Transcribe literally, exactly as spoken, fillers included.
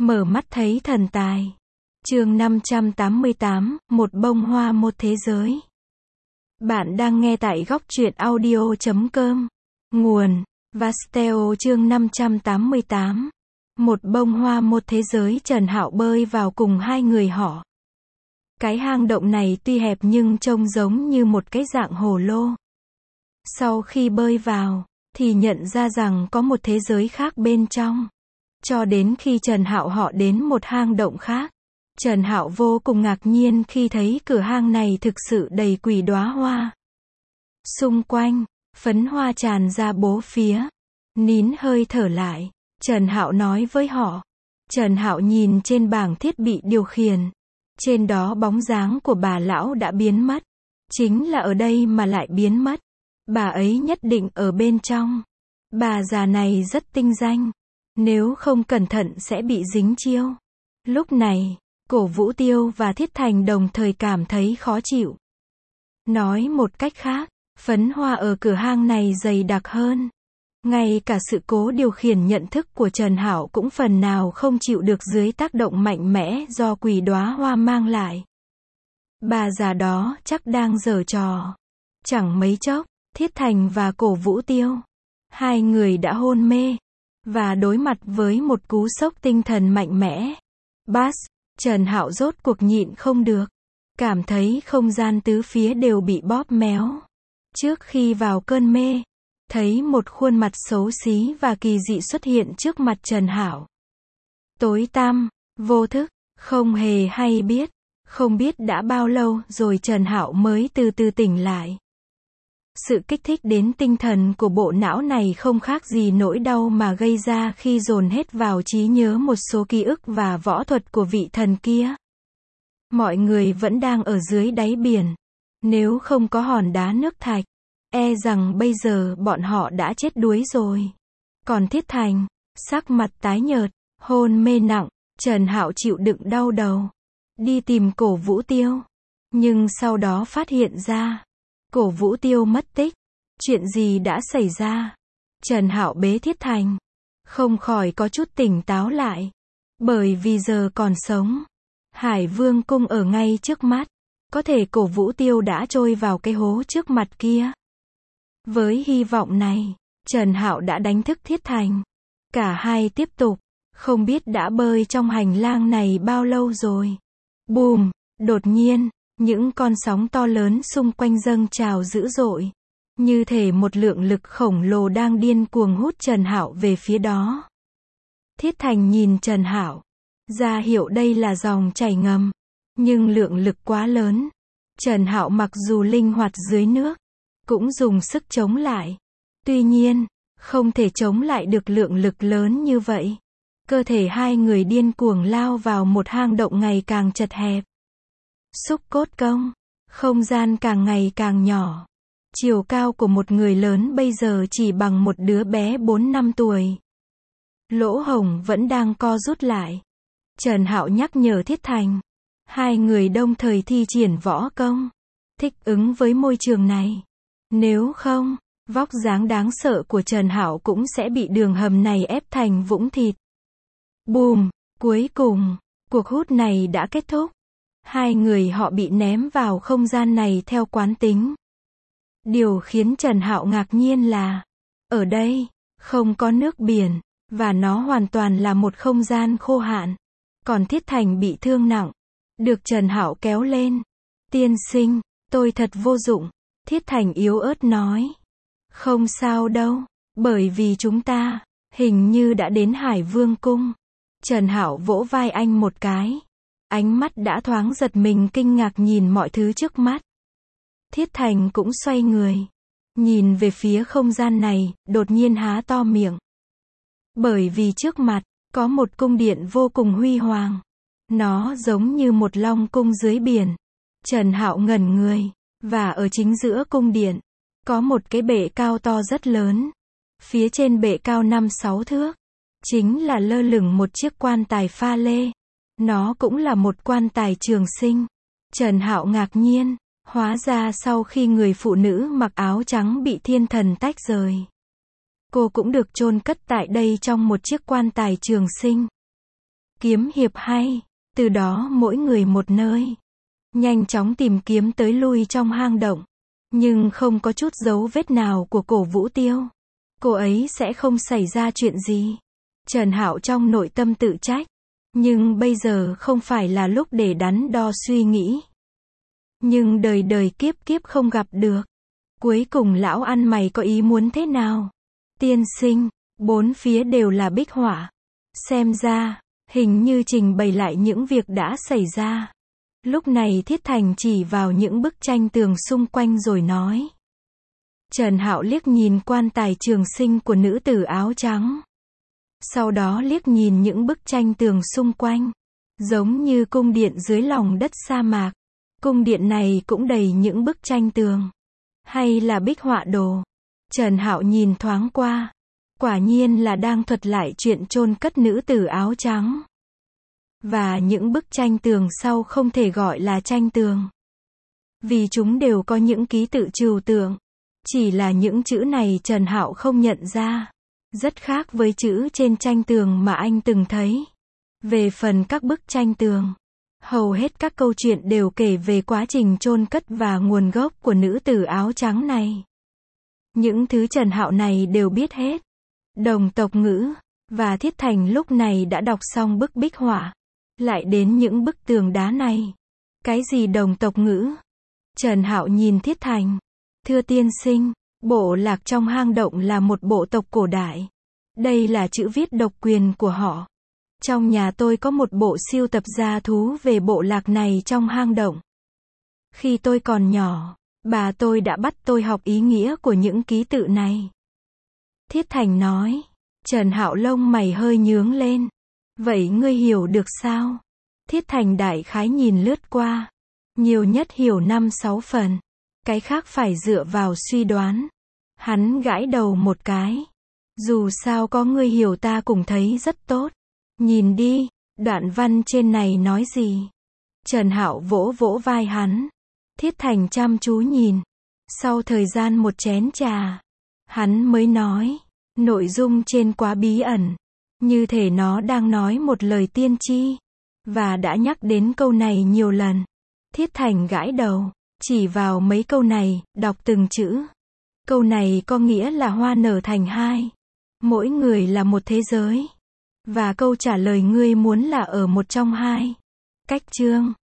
Mở mắt thấy thần tài. Chương năm trăm tám mươi tám, một bông hoa một thế giới. Bạn đang nghe tại góc truyện audio chấm com. Nguồn: Vasteo. Chương năm trăm tám mươi tám. Một bông hoa một thế giới. Trần Hạo bơi vào cùng hai người họ. Cái hang động này tuy hẹp nhưng trông giống như một cái dạng hồ lô. Sau khi bơi vào, thì nhận ra rằng có một thế giới khác bên trong. Cho đến khi Trần Hạo họ đến một hang động khác. Trần Hạo vô cùng ngạc nhiên khi thấy cửa hang này thực sự đầy quỷ đóa hoa. Xung quanh, phấn hoa tràn ra bốn phía. Nín hơi thở lại, Trần Hạo nói với họ. Trần Hạo nhìn trên bảng thiết bị điều khiển. Trên đó bóng dáng của bà lão đã biến mất. Chính là ở đây mà lại biến mất. Bà ấy nhất định ở bên trong. Bà già này rất tinh danh. Nếu không cẩn thận sẽ bị dính chiêu. Lúc này, Cổ Vũ Tiêu và Thiết Thành đồng thời cảm thấy khó chịu. Nói một cách khác, phấn hoa ở cửa hang này dày đặc hơn. Ngay cả sự cố điều khiển nhận thức của Trần Hạo cũng phần nào không chịu được dưới tác động mạnh mẽ do quỷ đóa hoa mang lại. Bà già đó chắc đang giở trò. Chẳng mấy chốc, Thiết Thành và Cổ Vũ Tiêu, hai người đã hôn mê và đối mặt với một cú sốc tinh thần mạnh mẽ. Bass, Trần Hạo rốt cuộc nhịn không được, cảm thấy không gian tứ phía đều bị bóp méo. Trước khi vào cơn mê, thấy một khuôn mặt xấu xí và kỳ dị xuất hiện trước mặt Trần Hạo. Tối tăm, vô thức, không hề hay biết, không biết đã bao lâu rồi Trần Hạo mới từ từ tỉnh lại. Sự kích thích đến tinh thần của bộ não này không khác gì nỗi đau mà gây ra khi dồn hết vào trí nhớ một số ký ức và võ thuật của vị thần kia. Mọi người vẫn đang ở dưới đáy biển. Nếu không có hòn đá nước thạch, e rằng bây giờ bọn họ đã chết đuối rồi. Còn Thiết Thành, sắc mặt tái nhợt, hôn mê nặng, Trần Hạo chịu đựng đau đầu. Đi tìm Cổ Vũ Tiêu. Nhưng sau đó phát hiện ra, Cổ Vũ Tiêu mất tích. Chuyện gì đã xảy ra? Trần Hạo bế Thiết Thành, không khỏi có chút tỉnh táo lại. Bởi vì giờ còn sống, Hải Vương cung ở ngay trước mắt. Có thể Cổ Vũ Tiêu đã trôi vào cái hố trước mặt kia. Với hy vọng này, Trần Hạo đã đánh thức Thiết Thành. Cả hai tiếp tục, không biết đã bơi trong hành lang này bao lâu rồi. Bùm, đột nhiên, những con sóng to lớn xung quanh dâng trào dữ dội. Như thể một lượng lực khổng lồ đang điên cuồng hút Trần Hạo về phía đó. Thiết Thành nhìn Trần Hạo, ra hiệu đây là dòng chảy ngầm. Nhưng lượng lực quá lớn. Trần Hạo mặc dù linh hoạt dưới nước, cũng dùng sức chống lại. Tuy nhiên, không thể chống lại được lượng lực lớn như vậy. Cơ thể hai người điên cuồng lao vào một hang động ngày càng chật hẹp. Xúc cốt công, không gian càng ngày càng nhỏ. Chiều cao của một người lớn bây giờ chỉ bằng một đứa bé bốn năm tuổi. Lỗ hổng vẫn đang co rút lại. Trần Hạo nhắc nhở Thiết Thành. Hai người đồng thời thi triển võ công, thích ứng với môi trường này. Nếu không, vóc dáng đáng sợ của Trần Hạo cũng sẽ bị đường hầm này ép thành vũng thịt. Bùm, cuối cùng, cuộc hút này đã kết thúc. Hai người họ bị ném vào không gian này theo quán tính. Điều khiến Trần Hạo ngạc nhiên là, ở đây, không có nước biển, và nó hoàn toàn là một không gian khô hạn. Còn Thiết Thành bị thương nặng, được Trần Hạo kéo lên. Tiên sinh, tôi thật vô dụng, Thiết Thành yếu ớt nói. Không sao đâu, bởi vì chúng ta, hình như đã đến Hải Vương cung. Trần Hạo vỗ vai anh một cái. Ánh mắt đã thoáng giật mình kinh ngạc nhìn mọi thứ trước mắt. Thiết Thành cũng xoay người. Nhìn về phía không gian này, đột nhiên há to miệng. Bởi vì trước mặt, có một cung điện vô cùng huy hoàng. Nó giống như một long cung dưới biển. Trần Hạo ngẩn người. Và ở chính giữa cung điện, có một cái bệ cao to rất lớn. Phía trên bệ cao năm sáu thước. Chính là lơ lửng một chiếc quan tài pha lê. Nó cũng là một quan tài trường sinh. Trần Hạo ngạc nhiên. Hóa ra sau khi người phụ nữ mặc áo trắng bị thiên thần tách rời, cô cũng được chôn cất tại đây trong một chiếc quan tài trường sinh. Kiếm hiệp hay, từ đó mỗi người một nơi. Nhanh chóng tìm kiếm tới lui trong hang động. Nhưng không có chút dấu vết nào của Cổ Vũ Tiêu. Cô ấy sẽ không xảy ra chuyện gì. Trần Hạo trong nội tâm tự trách. Nhưng bây giờ không phải là lúc để đắn đo suy nghĩ. Nhưng đời đời kiếp kiếp không gặp được. Cuối cùng lão ăn mày có ý muốn thế nào? Tiên sinh, bốn phía đều là bích họa. Xem ra, hình như trình bày lại những việc đã xảy ra. Lúc này Thiết Thành chỉ vào những bức tranh tường xung quanh rồi nói. Trần Hạo liếc nhìn quan tài trường sinh của nữ tử áo trắng. Sau đó liếc nhìn những bức tranh tường xung quanh. Giống như cung điện dưới lòng đất sa mạc. Cung điện này cũng đầy những bức tranh tường. Hay là bích họa đồ. Trần Hạo nhìn thoáng qua. Quả nhiên là đang thuật lại chuyện chôn cất nữ tử áo trắng. Và những bức tranh tường sau không thể gọi là tranh tường. Vì chúng đều có những ký tự trừu tượng. Chỉ là những chữ này Trần Hạo không nhận ra. Rất khác với chữ trên tranh tường mà anh từng thấy. Về phần các bức tranh tường, hầu hết các câu chuyện đều kể về quá trình chôn cất và nguồn gốc của nữ tử áo trắng này. Những thứ Trần Hạo này đều biết hết. Đồng tộc ngữ, và Thiết Thành lúc này đã đọc xong bức bích họa. Lại đến những bức tường đá này. Cái gì đồng tộc ngữ? Trần Hạo nhìn Thiết Thành. Thưa tiên sinh, bộ lạc trong hang động là một bộ tộc cổ đại. Đây là chữ viết độc quyền của họ. Trong nhà tôi có một bộ sưu tập gia thú về bộ lạc này trong hang động. Khi tôi còn nhỏ, bà tôi đã bắt tôi học ý nghĩa của những ký tự này. Thiết Thành nói. Trần Hạo lông mày hơi nhướng lên. Vậy ngươi hiểu được sao? Thiết Thành đại khái nhìn lướt qua. Nhiều nhất hiểu năm sáu phần. Cái khác phải dựa vào suy đoán. Hắn gãi đầu một cái. Dù sao có ngươi hiểu ta cũng thấy rất tốt. Nhìn đi, đoạn văn trên này nói gì? Trần Hạo vỗ vỗ vai hắn. Thiết Thành chăm chú nhìn. Sau thời gian một chén trà, hắn mới nói. Nội dung trên quá bí ẩn. Như thể nó đang nói một lời tiên tri. Và đã nhắc đến câu này nhiều lần. Thiết Thành gãi đầu. Chỉ vào mấy câu này, đọc từng chữ. Câu này có nghĩa là hoa nở thành hai. Mỗi người là một thế giới. Và câu trả lời ngươi muốn là ở một trong hai. Cách chương.